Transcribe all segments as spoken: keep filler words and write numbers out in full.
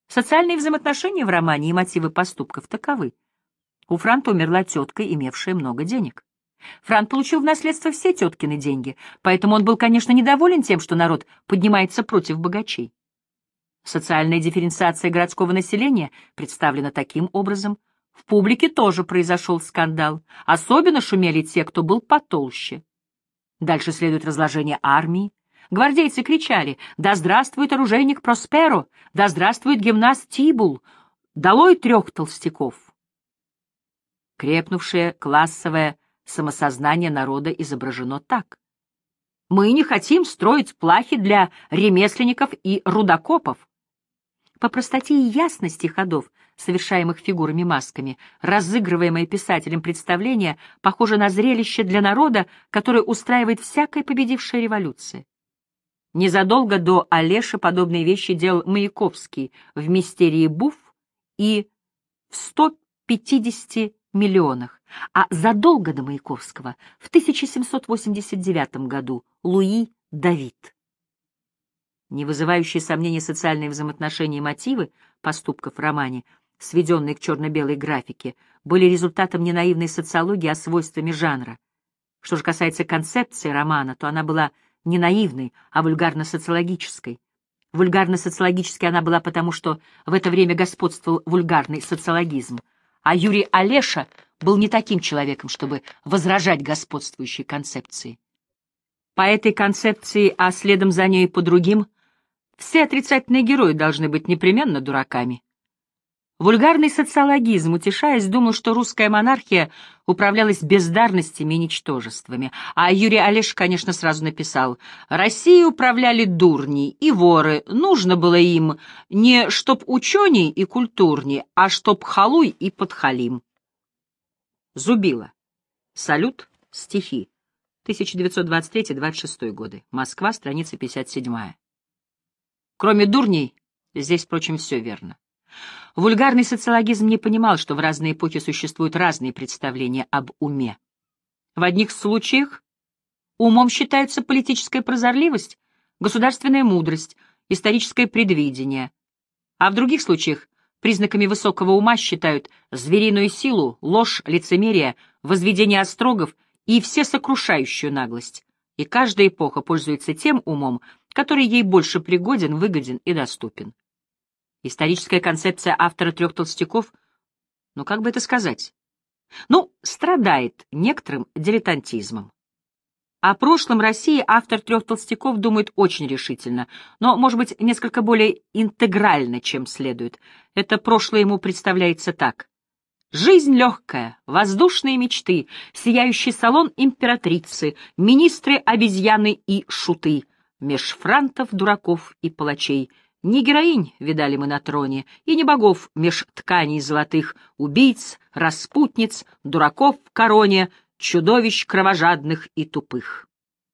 Социальные взаимоотношения в романе и мотивы поступков таковы. У Франта умерла тетка, имевшая много денег. Франт получил в наследство все теткины деньги, поэтому он был, конечно, недоволен тем, что народ поднимается против богачей. Социальная дифференциация городского населения представлена таким образом. В публике тоже произошел скандал. Особенно шумели те, кто был потолще. Дальше следует разложение армии. Гвардейцы кричали: «Да здравствует оружейник Просперо! Да здравствует гимнаст Тибул! Долой трех толстяков!» Крепнувшее классовое самосознание народа изображено так: «Мы не хотим строить плахи для ремесленников и рудокопов». По простоте и ясности ходов, совершаемых фигурами-масками, разыгрываемое писателем представление похоже на зрелище для народа, которое устраивает всякая победившая революция. Незадолго до Олеши подобные вещи делал Маяковский в «Мистерии Буф» и в «сто пятидесяти миллионах», а задолго до Маяковского, в тысяча семьсот восемьдесят девятом году, Луи Давид. Не вызывающие сомнений социальные взаимоотношения и мотивы поступков в романе, сведенные к черно-белой графике, были результатом не наивной социологии, а свойствами жанра. Что же касается концепции романа, то она была не наивной, а вульгарно-социологической. Вульгарно-социологической она была потому, что в это время господствовал вульгарный социологизм, а Юрий Олеша был не таким человеком, чтобы возражать господствующей концепции. По этой концепции, а следом за ней и по другим, все отрицательные герои должны быть непременно дураками. Вульгарный социологизм, утешаясь, думал, что русская монархия управлялась бездарностями и ничтожествами, а Юрий Олеша, конечно, сразу написал: «Россией управляли дурни и воры, нужно было им не чтоб ученый и культурни, а чтоб халуй и подхалим». Зубило. Салют. Стихи. тысяча девятьсот двадцать третий — двадцать шестой годы. Москва, страница пятьдесят седьмая. Кроме дурней, здесь, впрочем, все верно. Вульгарный социологизм не понимал, что в разные эпохи существуют разные представления об уме. В одних случаях умом считаются политическая прозорливость, государственная мудрость, историческое предвидение, а в других случаях признаками высокого ума считают звериную силу, ложь, лицемерие, возведение острогов и всесокрушающую наглость. И каждая эпоха пользуется тем умом, который ей больше пригоден, выгоден и доступен. Историческая концепция автора «Трех толстяков», ну как бы это сказать, ну, страдает некоторым дилетантизмом. О прошлом России автор «Трех толстяков» думает очень решительно, но, может быть, несколько более интегрально, чем следует. Это прошлое ему представляется так: жизнь легкая, воздушные мечты, сияющий салон императрицы, министры-обезьяны и шуты, меж франтов, дураков и палачей. Не героинь видали мы на троне, и не богов меж тканей золотых, убийц, распутниц, дураков в короне, чудовищ кровожадных и тупых.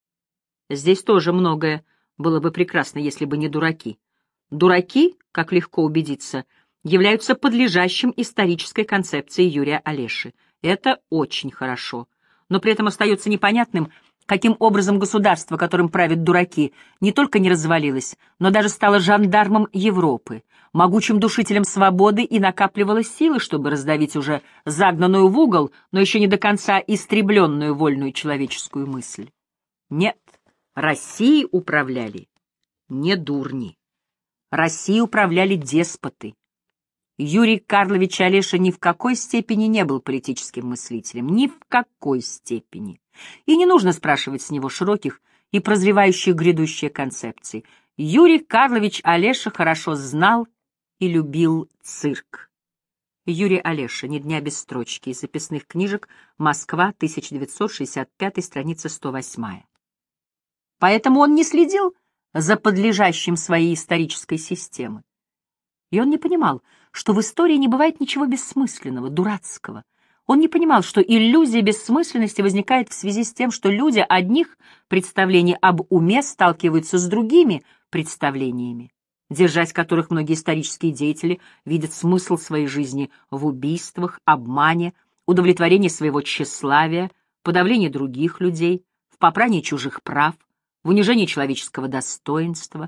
Здесь тоже многое было бы прекрасно, если бы не дураки. Дураки, как легко убедиться, являются подлежащим исторической концепции Юрия Олеши. Это очень хорошо, но при этом остается непонятным, каким образом государство, которым правят дураки, не только не развалилось, но даже стало жандармом Европы, могучим душителем свободы и накапливало силы, чтобы раздавить уже загнанную в угол, но еще не до конца истребленную вольную человеческую мысль. Нет, Россией управляли не дурни. Россией управляли деспоты. Юрий Карлович Олеша ни в какой степени не был политическим мыслителем, ни в какой степени. И не нужно спрашивать с него широких и прозревающих грядущие концепций. Юрий Карлович Олеша хорошо знал и любил цирк. Юрий Олеша. «Ни дня без строчки». Из записных книжек. Москва, тысяча девятьсот шестьдесят пятый, страница сто восьмая. Поэтому он не следил за подлежащим своей исторической системы. И он не понимал, что в истории не бывает ничего бессмысленного, дурацкого. Он не понимал, что иллюзия бессмысленности возникает в связи с тем, что люди одних представлений об уме сталкиваются с другими представлениями, держась которых многие исторические деятели видят смысл своей жизни в убийствах, обмане, удовлетворении своего тщеславия, подавлении других людей, в попрании чужих прав, в унижении человеческого достоинства,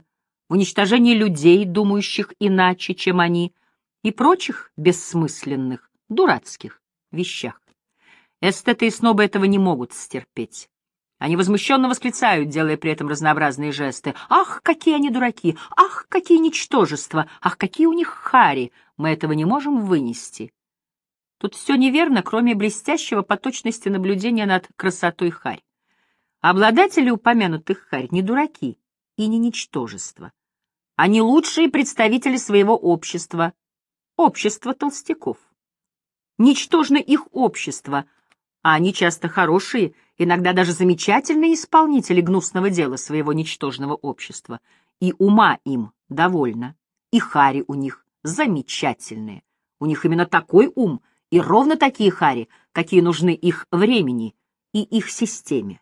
в уничтожении людей, думающих иначе, чем они, и прочих бессмысленных, дурацких вещах. Эстеты и снобы этого не могут стерпеть. Они возмущенно восклицают, делая при этом разнообразные жесты. «Ах, какие они дураки! Ах, какие ничтожества! Ах, какие у них хари! Мы этого не можем вынести!» Тут все неверно, кроме блестящего по точности наблюдения над красотой харь. Обладатели упомянутых харь не дураки и не ничтожества. Они лучшие представители своего общества, общества толстяков. Ничтожно их общество, а они часто хорошие, иногда даже замечательные исполнители гнусного дела своего ничтожного общества, и ума им довольно, и хари у них замечательные. У них именно такой ум и ровно такие хари, какие нужны их времени и их системе.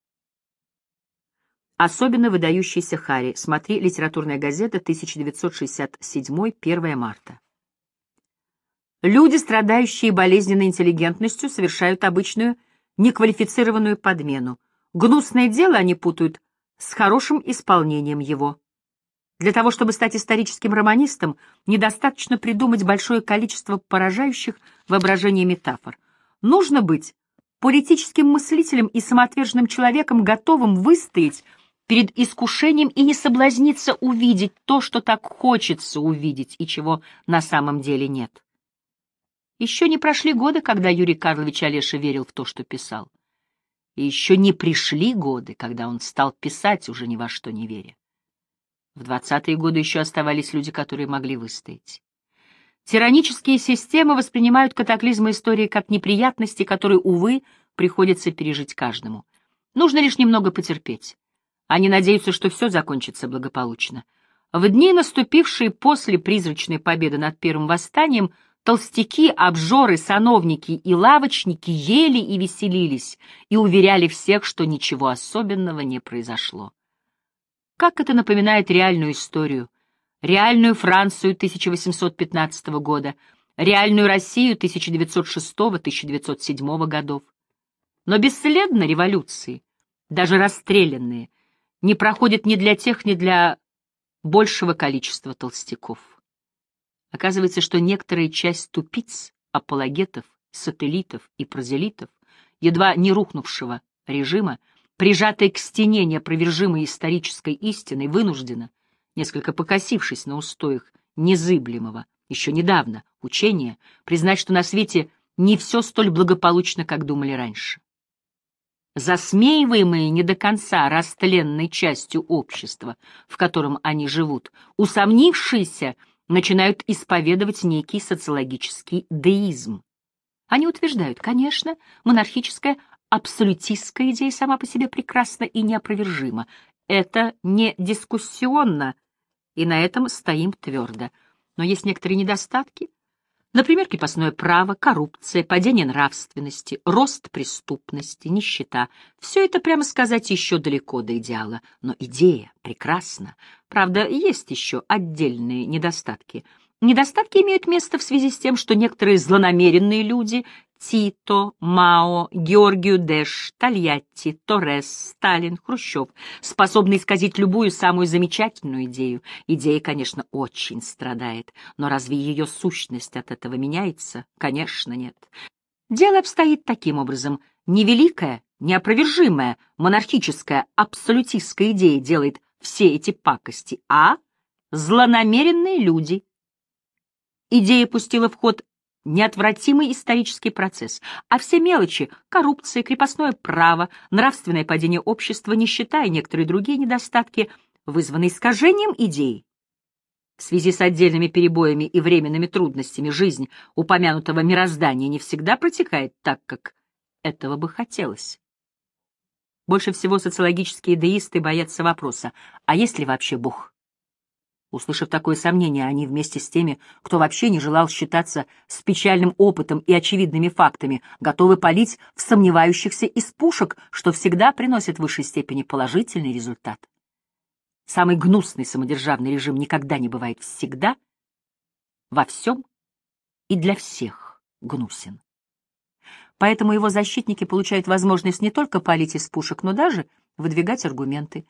Особенно выдающийся хари. Смотри «Литературная газета», тысяча девятьсот шестьдесят седьмой, первое марта. Люди, страдающие болезненной интеллигентностью, совершают обычную неквалифицированную подмену. Гнусное дело они путают с хорошим исполнением его. Для того, чтобы стать историческим романистом, недостаточно придумать большое количество поражающих воображение метафор. Нужно быть политическим мыслителем и самоотверженным человеком, готовым выстоять перед искушением и не соблазниться увидеть то, что так хочется увидеть и чего на самом деле нет. Еще не прошли годы, когда Юрий Карлович Олеша верил в то, что писал. И еще не пришли годы, когда он стал писать, уже ни во что не веря. В двадцатые годы еще оставались люди, которые могли выстоять. Тиранические системы воспринимают катаклизмы истории как неприятности, которые, увы, приходится пережить каждому. Нужно лишь немного потерпеть. Они надеются, что все закончится благополучно. В дни, наступившие после призрачной победы над первым восстанием, толстяки, обжоры, сановники и лавочники ели и веселились и уверяли всех, что ничего особенного не произошло. Как это напоминает реальную историю, реальную Францию тысяча восемьсот пятнадцатого года, реальную Россию тысяча девятьсот шестого — тысяча девятьсот седьмого годов. Но бесследно революции, даже расстрелянные, не проходят ни для тех, ни для большего количества толстяков. Оказывается, что некоторая часть тупиц, апологетов, сателлитов и прозелитов, едва не рухнувшего режима, прижатая к стене неопровержимой исторической истиной, вынуждена, несколько покосившись на устоях незыблемого, еще недавно, учения, признать, что на свете не все столь благополучно, как думали раньше. Засмеиваемые не до конца растленной частью общества, в котором они живут, усомнившиеся начинают исповедовать некий социологический деизм. Они утверждают, конечно, монархическая абсолютистская идея сама по себе прекрасна и неопровержима. Это не дискуссионно, и на этом стоим твердо. Но есть некоторые недостатки. Например, крепостное право, коррупция, падение нравственности, рост преступности, нищета. Все это, прямо сказать, еще далеко до идеала. Но идея прекрасна. Правда, есть еще отдельные недостатки. Недостатки имеют место в связи с тем, что некоторые злонамеренные люди — Тито, Мао, Георгию Дэш, Тольятти, Торрес, Сталин, Хрущев — способны исказить любую самую замечательную идею. Идея, конечно, очень страдает, но разве ее сущность от этого меняется? Конечно, нет. Дело обстоит таким образом. Невеликая, неопровержимая, монархическая, абсолютистская идея делает все эти пакости, а злонамеренные люди. Идея пустила в ход неотвратимый исторический процесс, а все мелочи — коррупция, крепостное право, нравственное падение общества, нищета и некоторые другие недостатки — вызваны искажением идей. В связи с отдельными перебоями и временными трудностями жизнь упомянутого мироздания не всегда протекает так, как этого бы хотелось. Больше всего социологические деисты боятся вопроса: а есть ли вообще Бог? Услышав такое сомнение, они вместе с теми, кто вообще не желал считаться с печальным опытом и очевидными фактами, готовы палить в сомневающихся из пушек, что всегда приносит в высшей степени положительный результат. Самый гнусный самодержавный режим никогда не бывает всегда, во всем и для всех гнусен. Поэтому его защитники получают возможность не только палить из пушек, но даже выдвигать аргументы.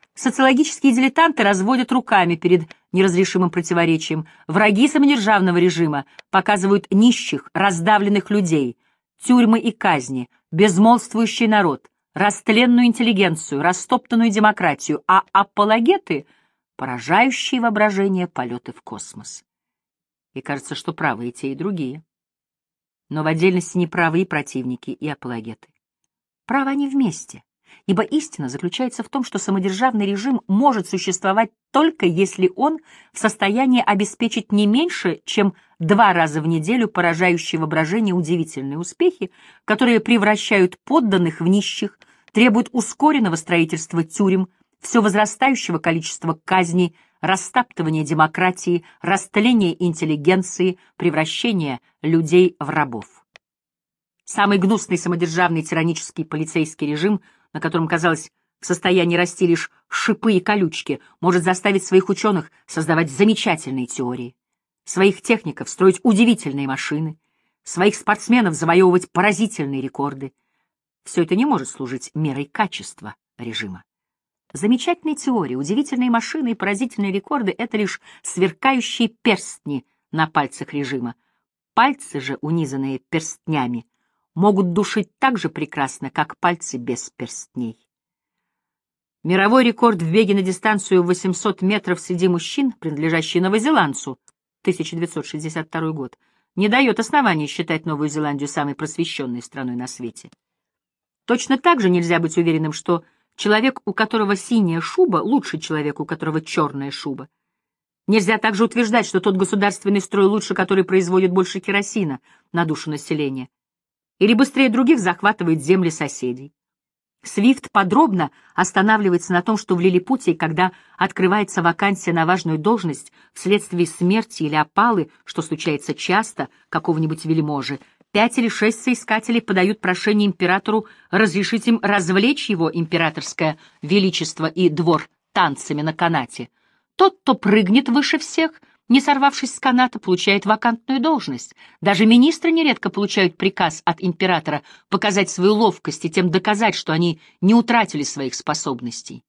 Социологические дилетанты разводят руками перед неразрешимым противоречием. Враги самодержавного режима показывают нищих, раздавленных людей, тюрьмы и казни, безмолвствующий народ, растленную интеллигенцию, растоптанную демократию, а апологеты — поражающие воображение полеты в космос. И кажется, что правы и те, и другие. Но в отдельности неправы и противники, и апологеты. Правы они вместе, ибо истина заключается в том, что самодержавный режим может существовать только если он в состоянии обеспечить не меньше, чем два раза в неделю поражающие воображение удивительные успехи, которые превращают подданных в нищих, требуют ускоренного строительства тюрем, все возрастающего количества казней, растаптывания демократии, растления интеллигенции, превращения людей в рабов. Самый гнусный самодержавный тиранический полицейский режим, на котором, казалось, в состоянии расти лишь шипы и колючки, может заставить своих ученых создавать замечательные теории, своих техников строить удивительные машины, своих спортсменов завоевывать поразительные рекорды. Все это не может служить мерой качества режима. Замечательные теории, удивительные машины и поразительные рекорды — это лишь сверкающие перстни на пальцах режима. Пальцы же, унизанные перстнями, могут душить так же прекрасно, как пальцы без перстней. Мировой рекорд в беге на дистанцию восемьсот метров среди мужчин, принадлежащий новозеландцу, тысяча девятьсот шестьдесят второй год, не дает оснований считать Новую Зеландию самой просвещенной страной на свете. Точно так же нельзя быть уверенным, что человек, у которого синяя шуба, лучше человека, у которого черная шуба. Нельзя также утверждать, что тот государственный строй лучше, который производит больше керосина на душу населения, или быстрее других захватывает земли соседей. Свифт подробно останавливается на том, что в Лилипутии, когда открывается вакансия на важную должность вследствие смерти или опалы, что случается часто, какого-нибудь вельможи, пять или шесть соискателей подают прошение императору разрешить им развлечь его императорское величество и двор танцами на канате. Тот, кто прыгнет выше всех, не сорвавшись с каната, получает вакантную должность. Даже министры нередко получают приказ от императора показать свою ловкость и тем доказать, что они не утратили своих способностей.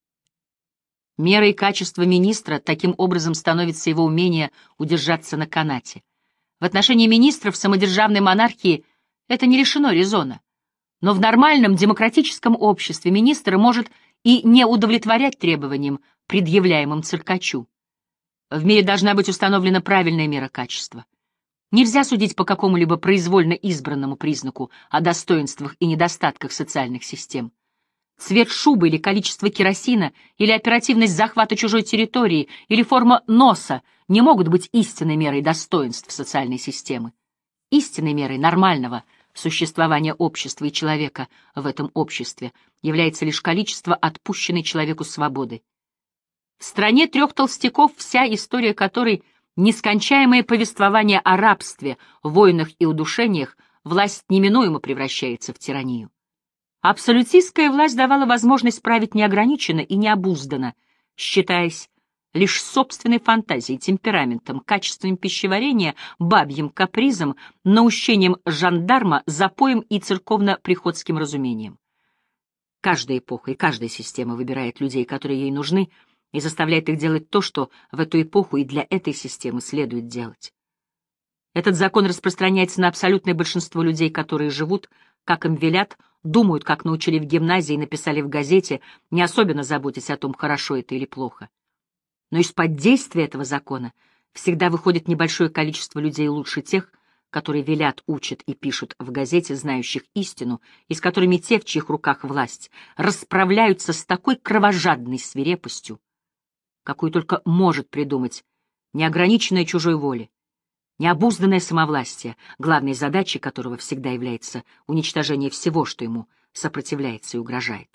Мерой качества министра таким образом становится его умение удержаться на канате. В отношении министров самодержавной монархии это не лишено резона. Но в нормальном демократическом обществе министр может и не удовлетворять требованиям, предъявляемым циркачу. В мире должна быть установлена правильная мера качества. Нельзя судить по какому-либо произвольно избранному признаку о достоинствах и недостатках социальных систем. Цвет шубы или количество керосина, или оперативность захвата чужой территории, или форма носа не могут быть истинной мерой достоинств социальной системы. Истинной мерой нормального существования общества и человека в этом обществе является лишь количество отпущенной человеку свободы. В стране трех толстяков, вся история которой — нескончаемое повествование о рабстве, войнах и удушениях, власть неминуемо превращается в тиранию. Абсолютистская власть давала возможность править неограниченно и необузданно, считаясь лишь собственной фантазией, темпераментом, качеством пищеварения, бабьим капризом, наущением жандарма, запоем и церковно-приходским разумением. Каждая эпоха и каждая система выбирает людей, которые ей нужны, и заставляет их делать то, что в эту эпоху и для этой системы следует делать. Этот закон распространяется на абсолютное большинство людей, которые живут, как им велят, думают, как научили в гимназии и написали в газете, не особенно заботясь о том, хорошо это или плохо. Но из-под действия этого закона всегда выходит небольшое количество людей лучше тех, которые велят, учат и пишут в газете, знающих истину, и с которыми те, в чьих руках власть, расправляются с такой кровожадной свирепостью, какую только может придумать неограниченная чужой воля, необузданное самовластие, главной задачей которого всегда является уничтожение всего, что ему сопротивляется и угрожает.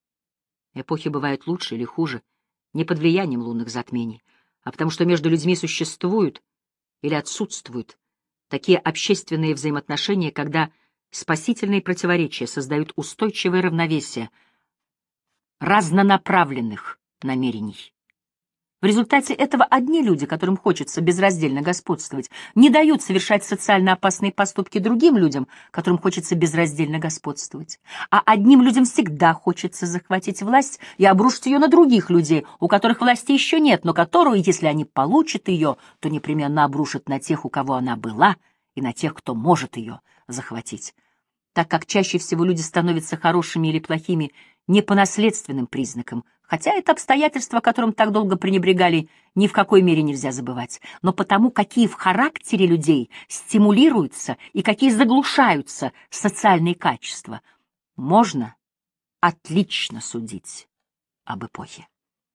Эпохи бывают лучше или хуже, не под влиянием лунных затмений, а потому что между людьми существуют или отсутствуют такие общественные взаимоотношения, когда спасительные противоречия создают устойчивое равновесие разнонаправленных намерений. В результате этого одни люди, которым хочется безраздельно господствовать, не дают совершать социально опасные поступки другим людям, которым хочется безраздельно господствовать. А одним людям всегда хочется захватить власть и обрушить ее на других людей, у которых власти еще нет, но которую, если они получат ее, то непременно обрушат на тех, у кого она была, и на тех, кто может ее захватить. Так как чаще всего люди становятся хорошими или плохими не по наследственным признакам, хотя это обстоятельство, которым так долго пренебрегали, ни в какой мере нельзя забывать, но потому, какие в характере людей стимулируются и какие заглушаются социальные качества, можно отлично судить об эпохе.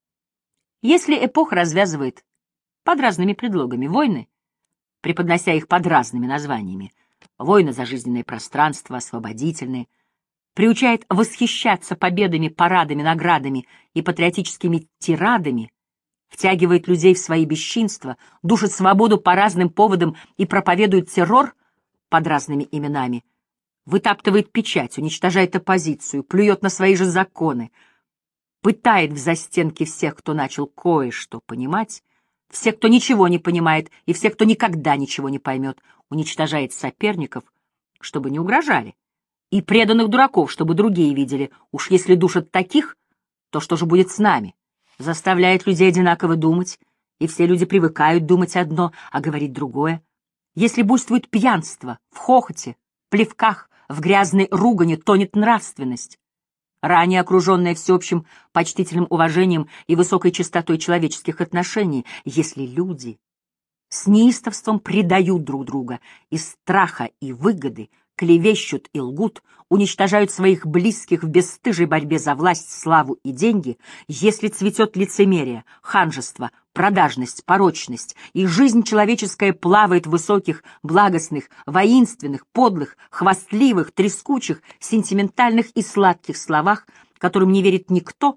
Если эпоха развязывает под разными предлогами войны, преподнося их под разными названиями, войны за жизненное пространство, освободительные, приучает восхищаться победами, парадами, наградами и патриотическими тирадами, втягивает людей в свои бесчинства, душит свободу по разным поводам и проповедует террор под разными именами, вытаптывает печать, уничтожает оппозицию, плюет на свои же законы, пытает в застенки всех, кто начал кое-что понимать, всех, кто ничего не понимает, и всех, кто никогда ничего не поймет, уничтожает соперников, чтобы не угрожали, и преданных дураков, чтобы другие видели. Уж если душат таких, то что же будет с нами? Заставляет людей одинаково думать, и все люди привыкают думать одно, а говорить другое. Если буйствует пьянство, в хохоте, плевках, в грязной ругани тонет нравственность, ранее окруженная всеобщим почтительным уважением и высокой чистотой человеческих отношений, если люди с неистовством предают друг друга из страха и выгоды, клевещут и лгут, уничтожают своих близких в бесстыжей борьбе за власть, славу и деньги, если цветет лицемерие, ханжество, продажность, порочность, и жизнь человеческая плавает в высоких, благостных, воинственных, подлых, хвастливых, трескучих, сентиментальных и сладких словах, которым не верит никто,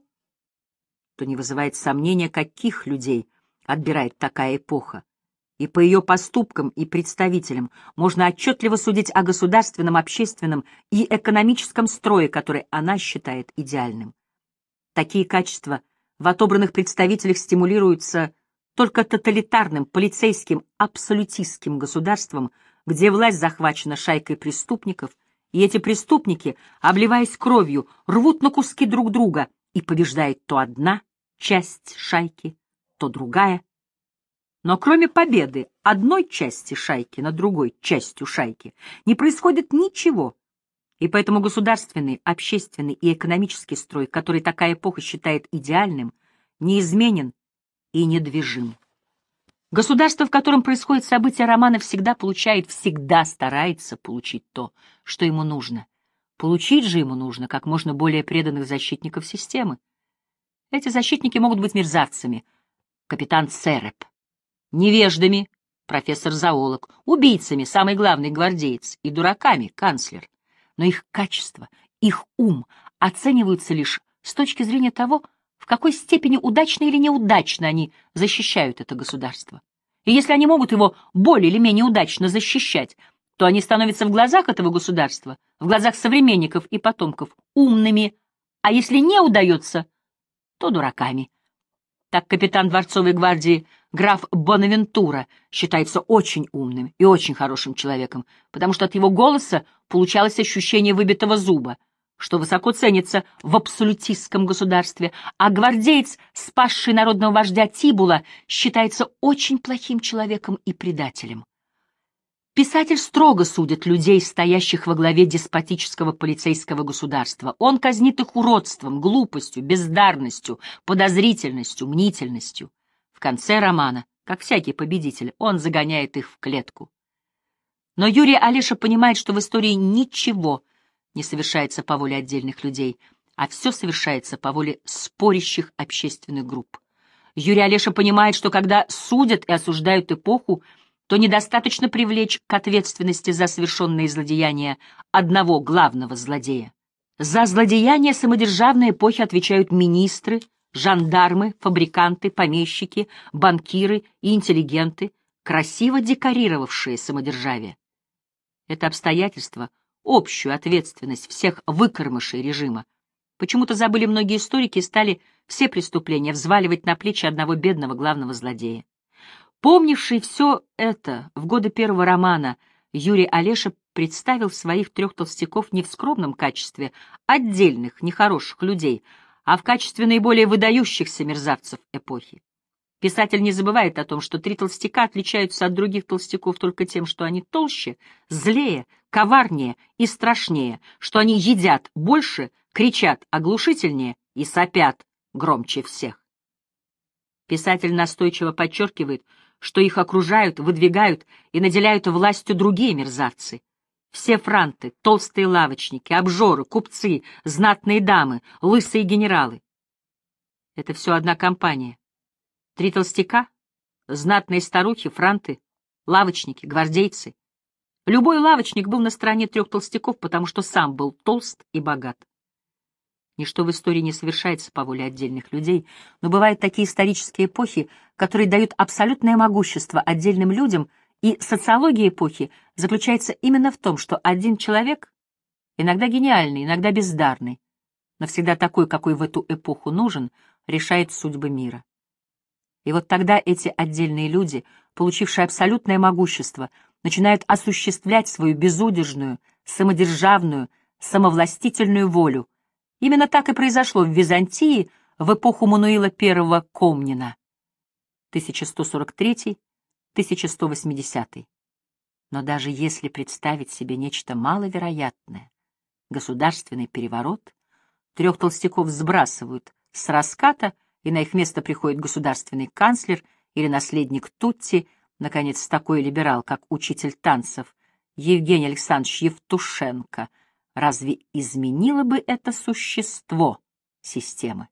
то не вызывает сомнения, каких людей отбирает такая эпоха. И по ее поступкам и представителям можно отчетливо судить о государственном, общественном и экономическом строе, который она считает идеальным. Такие качества в отобранных представителях стимулируются только тоталитарным, полицейским, абсолютистским государством, где власть захвачена шайкой преступников, и эти преступники, обливаясь кровью, рвут на куски друг друга, и побеждает то одна часть шайки, то другая. Но кроме победы одной части шайки над другой частью шайки не происходит ничего, и поэтому государственный, общественный и экономический строй, который такая эпоха считает идеальным, неизменен и недвижим. Государство, в котором происходит событие романа, всегда получает, всегда старается получить то, что ему нужно. Получить же ему нужно как можно более преданных защитников системы. Эти защитники могут быть мерзавцами, капитан Цереп, невеждами, профессор-зоолог, убийцами, самый главный гвардеец, и дураками, канцлер. Но их качество, их ум оцениваются лишь с точки зрения того, в какой степени удачно или неудачно они защищают это государство. И если они могут его более или менее удачно защищать, то они становятся в глазах этого государства, в глазах современников и потомков, умными, а если не удается, то дураками. Так капитан дворцовой гвардии граф Бонавентура считается очень умным и очень хорошим человеком, потому что от его голоса получалось ощущение выбитого зуба, что высоко ценится в абсолютистском государстве, а гвардеец, спасший народного вождя Тибула, считается очень плохим человеком и предателем. Писатель строго судит людей, стоящих во главе деспотического полицейского государства. Он казнит их уродством, глупостью, бездарностью, подозрительностью, мнительностью. В конце романа, как всякий победитель, он загоняет их в клетку. Но Юрий Олеша понимает, что в истории ничего не совершается по воле отдельных людей, а все совершается по воле спорящих общественных групп. Юрий Олеша понимает, что когда судят и осуждают эпоху, то недостаточно привлечь к ответственности за совершенные злодеяния одного главного злодея. За злодеяния самодержавной эпохи отвечают министры, жандармы, фабриканты, помещики, банкиры и интеллигенты, красиво декорировавшие самодержавие. Это обстоятельство, общую ответственность всех выкормышей режима, почему-то забыли многие историки и стали все преступления взваливать на плечи одного бедного главного злодея. Помнивший все это в годы первого романа, Юрий Олеша представил своих трех толстяков не в скромном качестве отдельных, нехороших людей, а в качестве наиболее выдающихся мерзавцев эпохи. Писатель не забывает о том, что три толстяка отличаются от других толстяков только тем, что они толще, злее, коварнее и страшнее, что они едят больше, кричат оглушительнее и сопят громче всех. Писатель настойчиво подчеркивает, что их окружают, выдвигают и наделяют властью другие мерзавцы. Все франты, толстые лавочники, обжоры, купцы, знатные дамы, лысые генералы. Это все одна компания. Три толстяка, знатные старухи, франты, лавочники, гвардейцы. Любой лавочник был на стороне трех толстяков, потому что сам был толст и богат. Ничто в истории не совершается по воле отдельных людей, но бывают такие исторические эпохи, которые дают абсолютное могущество отдельным людям, и социология эпохи заключается именно в том, что один человек, иногда гениальный, иногда бездарный, но всегда такой, какой в эту эпоху нужен, решает судьбы мира. И вот тогда эти отдельные люди, получившие абсолютное могущество, начинают осуществлять свою безудержную, самодержавную, самовластительную волю. Именно так и произошло в Византии в эпоху Мануила I Комнина, тысяча сто сорок третий — тысяча сто восьмидесятый. Но даже если представить себе нечто маловероятное, государственный переворот, трех толстяков сбрасывают с раската, и на их место приходит государственный канцлер или наследник Тутти, наконец, такой либерал, как учитель танцев Евгений Александрович Евтушенко. Разве изменило бы это существо системы?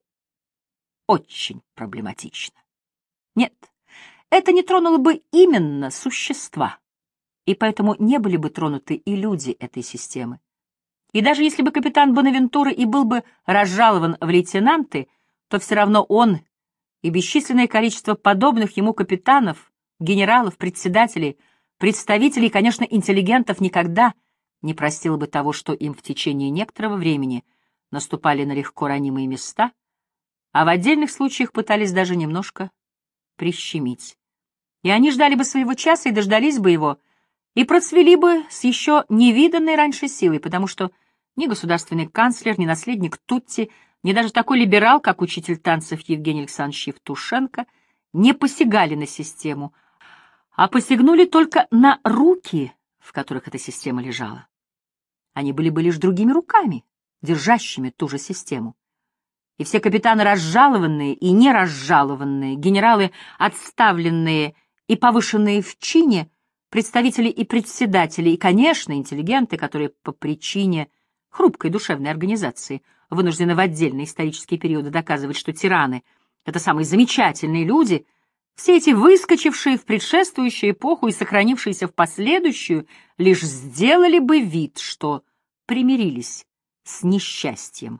Очень проблематично. Нет, это не тронуло бы именно существа, и поэтому не были бы тронуты и люди этой системы. И даже если бы капитан Бонавентура и был бы разжалован в лейтенанты, то все равно он и бесчисленное количество подобных ему капитанов, генералов, председателей, представителей, конечно, интеллигентов никогда не простило бы того, что им в течение некоторого времени наступали на легко ранимые места, а в отдельных случаях пытались даже немножко прищемить. И они ждали бы своего часа и дождались бы его, и процвели бы с еще невиданной раньше силой, потому что ни государственный канцлер, ни наследник Тутти, ни даже такой либерал, как учитель танцев Евгений Александрович Евтушенко, не посягали на систему, а посягнули только на руки, в которых эта система лежала. Они были бы лишь другими руками, держащими ту же систему. И все капитаны разжалованные и не разжалованные, генералы отставленные и повышенные в чине, представители и председатели, и, конечно, интеллигенты, которые по причине хрупкой душевной организации вынуждены в отдельные исторические периоды доказывать, что тираны — это самые замечательные люди, все эти выскочившие в предшествующую эпоху и сохранившиеся в последующую лишь сделали бы вид, что примирились с несчастьем.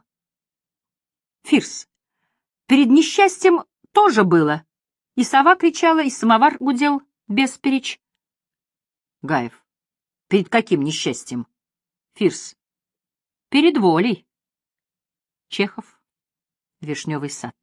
Фирс. Перед несчастьем тоже было. И сова кричала, и самовар гудел бесперечь. Гаев. Перед каким несчастьем? Фирс. Перед волей. Чехов. Вишневый сад.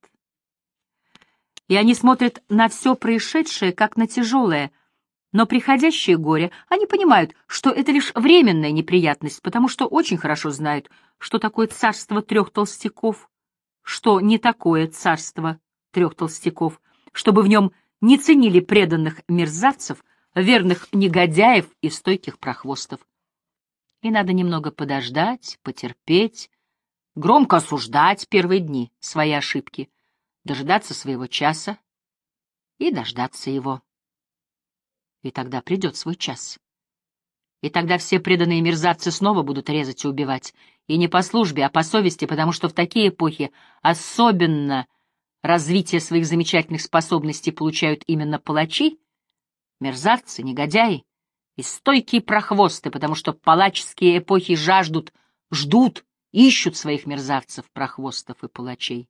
И они смотрят на все происшедшее, как на тяжелое, но приходящее горе. Они понимают, что это лишь временная неприятность, потому что очень хорошо знают, что такое царство трех толстяков, что не такое царство трех толстяков, чтобы в нем не ценили преданных мерзавцев, верных негодяев и стойких прохвостов. И надо немного подождать, потерпеть, громко осуждать первые дни свои ошибки, дожидаться своего часа и дождаться его. И тогда придет свой час. И тогда все преданные мерзавцы снова будут резать и убивать. И не по службе, а по совести, потому что в такие эпохи особенно развитие своих замечательных способностей получают именно палачи, мерзавцы, негодяи и стойкие прохвосты, потому что палаческие эпохи жаждут, ждут, ищут своих мерзавцев, прохвостов и палачей.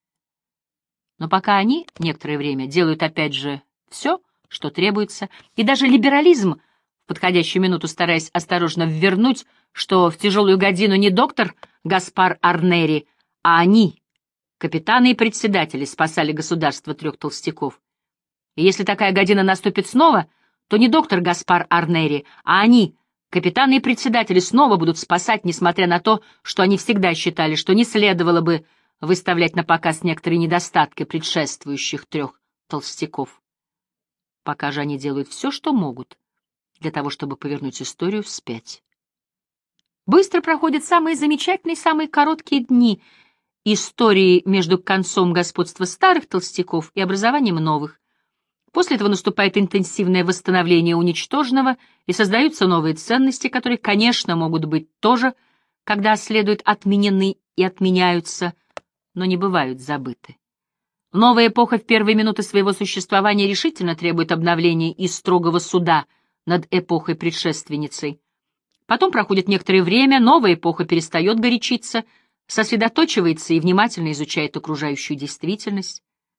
Но пока они некоторое время делают опять же все, что требуется, и даже либерализм, в подходящую минуту стараясь осторожно ввернуть, что в тяжелую годину не доктор Гаспар Арнери, а они, Капитаны и председатели спасали государство трех толстяков. И если такая година наступит снова, то не доктор Гаспар Арнери, а они, капитаны и председатели, снова будут спасать, несмотря на то, что они всегда считали, что не следовало бы выставлять на показ некоторые недостатки предшествующих трех толстяков. Пока же они делают все, что могут, для того, чтобы повернуть историю вспять. Быстро проходят самые замечательные, самые короткие дни истории между концом господства старых толстяков и образованием новых. После этого наступает интенсивное восстановление уничтоженного, и создаются новые ценности, которые, конечно, могут быть тоже, когда следует отменены и отменяются, но не бывают забыты. Новая эпоха в первые минуты своего существования решительно требует обновления и строгого суда над эпохой предшественницей. Потом проходит некоторое время, новая эпоха перестает горячиться, сосредоточивается и внимательно изучает окружающую действительность.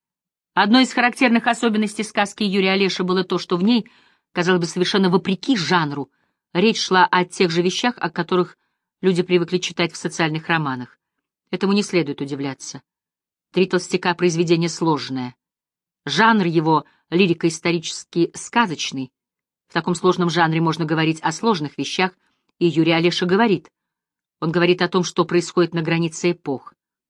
Одной из характерных особенностей сказки Юрия Олеша было то, что в ней, казалось бы, совершенно вопреки жанру, речь шла о тех же вещах, о которых люди привыкли читать в социальных романах. Этому не следует удивляться. «Три толстяка» — произведение сложное. Жанр его лирико-исторически сказочный. В таком сложном жанре можно говорить о сложных вещах, и Юрий Олеша говорит. Он говорит о том, что происходит на границе эпох.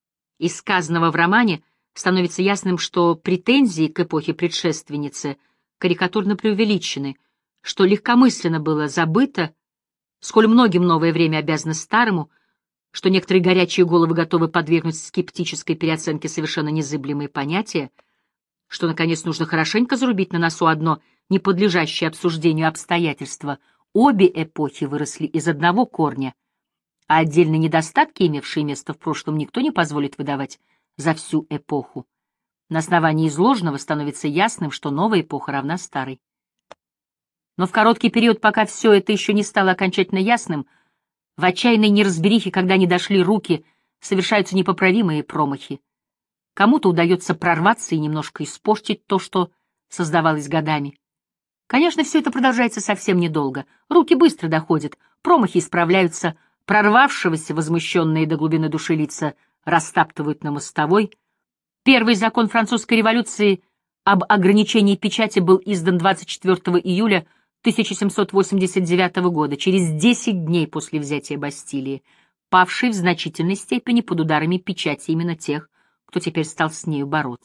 Из сказанного в романе становится ясным, что претензии к эпохе предшественницы карикатурно преувеличены, что легкомысленно было забыто, сколь многим новое время обязано старому, что некоторые горячие головы готовы подвергнуть скептической переоценке совершенно незыблемые понятия, что, наконец, нужно хорошенько зарубить на носу одно не подлежащее обсуждению обстоятельство. Обе эпохи выросли из одного корня, а отдельные недостатки, имевшие место в прошлом, никто не позволит выдавать за всю эпоху. На основании изложенного становится ясным, что новая эпоха равна старой. Но в короткий период, пока все это еще не стало окончательно ясным, в отчаянной неразберихе, когда не дошли руки, совершаются непоправимые промахи. Кому-то удается прорваться и немножко испортить то, что создавалось годами. Конечно, все это продолжается совсем недолго. Руки быстро доходят, промахи исправляются, прорвавшегося, возмущенные до глубины души лица, растаптывают на мостовой. Первый закон французской революции об ограничении печати был издан двадцать четвёртого июля тысяча семьсот восемьдесят девятого года, через десять дней после взятия Бастилии, павшей в значительной степени под ударами печати именно тех, кто теперь стал с нею бороться.